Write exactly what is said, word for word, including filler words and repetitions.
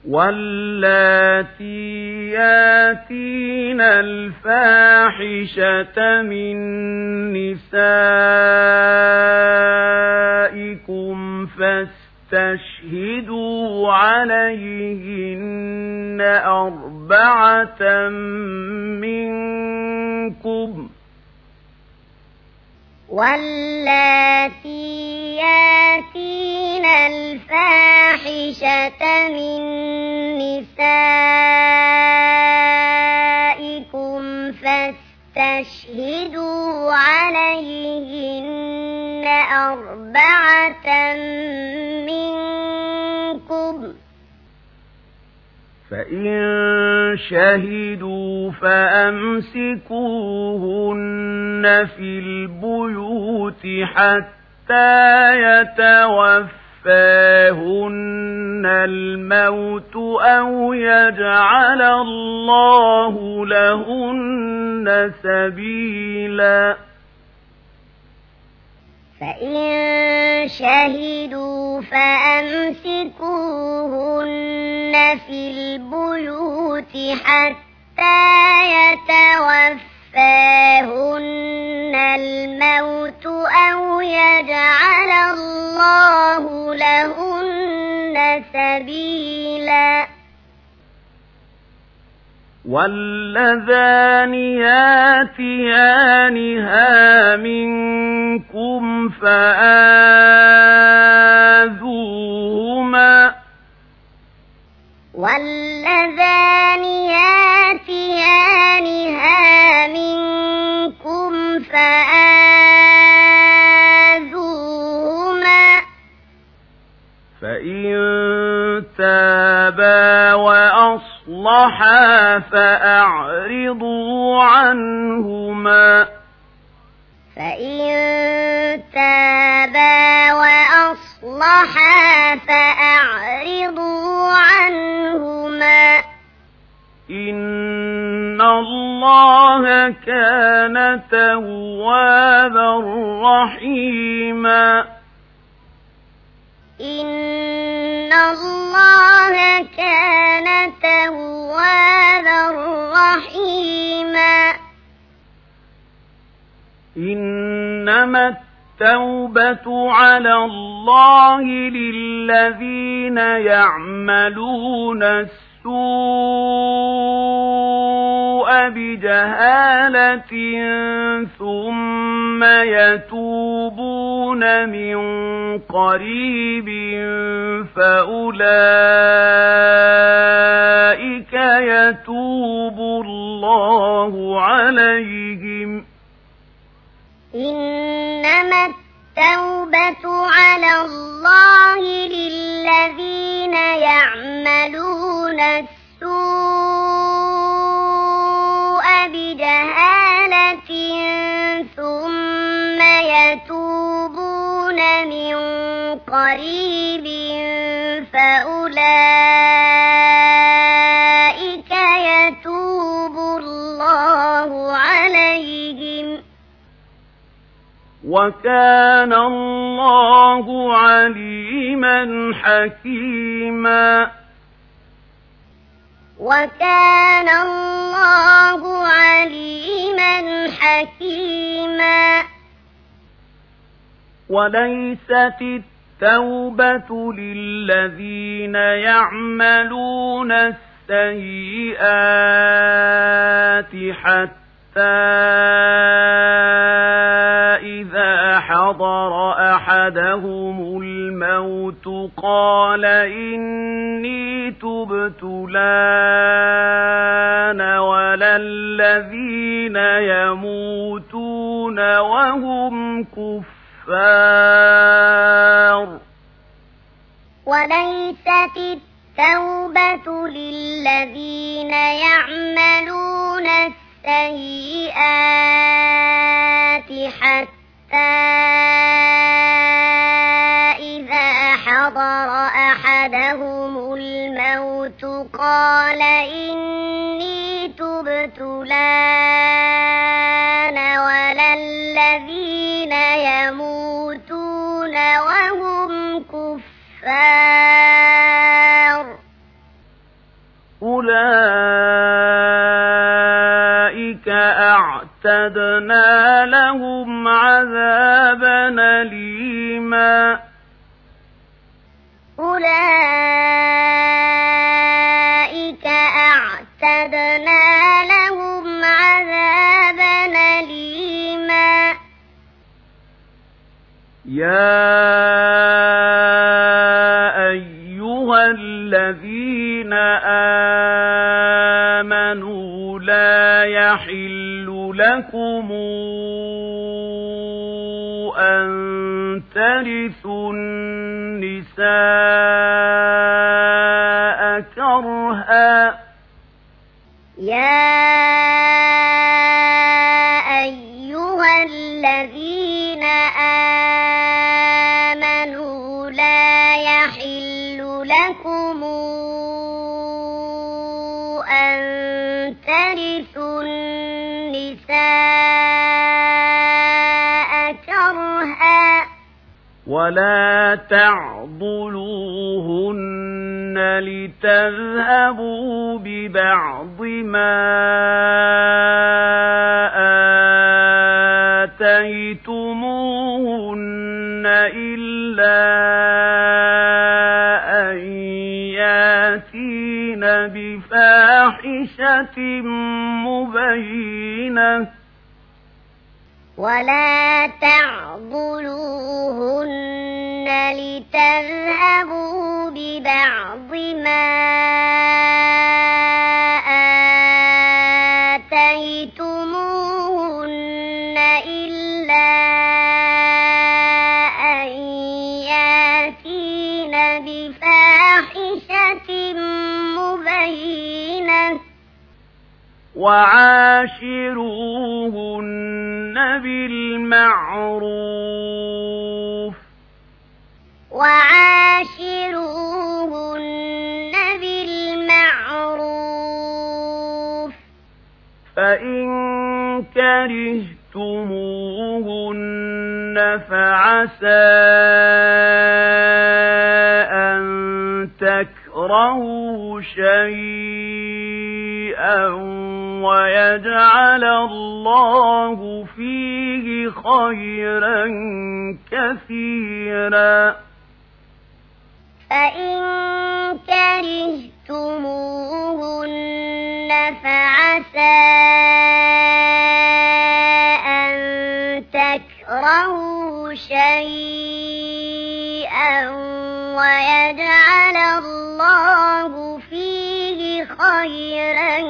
واللاتي ياتين الفاحشة من نسائكم فاستشهدوا عليهن أربعة منكم واللاتي ياتين الفاحشة من نسائكم فاستشهدوا عليهن أربعة منكم فإن شهدوا فأمسكوهن في البيوت حتى يتوفاهن الموت أو يجعل الله لهن سبيلا. فإن شهدوا فأمسكوهن في البيوت حتى يتوفاهن الموت أو يجعل الله لهن سبيلا. واللذان ياتيانها منكم فآذوهما واللذان ياتيانها منكم فآذوهما فإن تابا وأصلحا فأعرضوا عنهما فإن تابا وأصلحا فأعرضوا عنهما إن الله كان توابا رحيما. إن الله كان توابا رحيما. إنما التوبة على الله للذين يعملون السوء بجهالة ثم يتوبون من قريب فأولئك يتوب الله عليهم. إنما التوبة على الله للذين يعملون السوء بجهالة ثم يتوبون من قريب فأولئك يتوب الله عليهم. وكان الله عليما حكيما. وكان الله عليما حكيما. وليست التوبة للذين يعملون السيئات حتى إذا حضر أحدهم الموت قال إني تبت الآن ولا الذين يموتون وهم كفار. وليست التوبة للذين يعملون السيئات حتى إذا حضر أحدهم الموت قال إني تبت الآن ولا الذين يموتون وهم كفار. أولئك أعتدنا لهم عذابا أليما أولئك أعتدنا لهم عذابا أليما يا أيها الذين آمنوا لا يحل لكم أن ترثوا النساء كرها يا أيها الذين آمنوا لا يحل لكم أن ترثوا النساء كرها ولا تعضلوهن لتذهبوا ببعض ما آتيتموهن إلا أن ياتين بفاحشة مبينة ولا تعضلوهن لتذهبوا ببعض ما آتيتموهن إلا أن ياتين بفاحشة مبينة وعاشروهن بالمعروف وعاشروهن بالمعروف فإن كرهتموهن فعسى أن تكرهوا شيئا ويجعل الله فيه خيرا كثيرا فإن كرهتموهن فعسى أن تكرهوا شيئا ويجعل الله فيه خيرا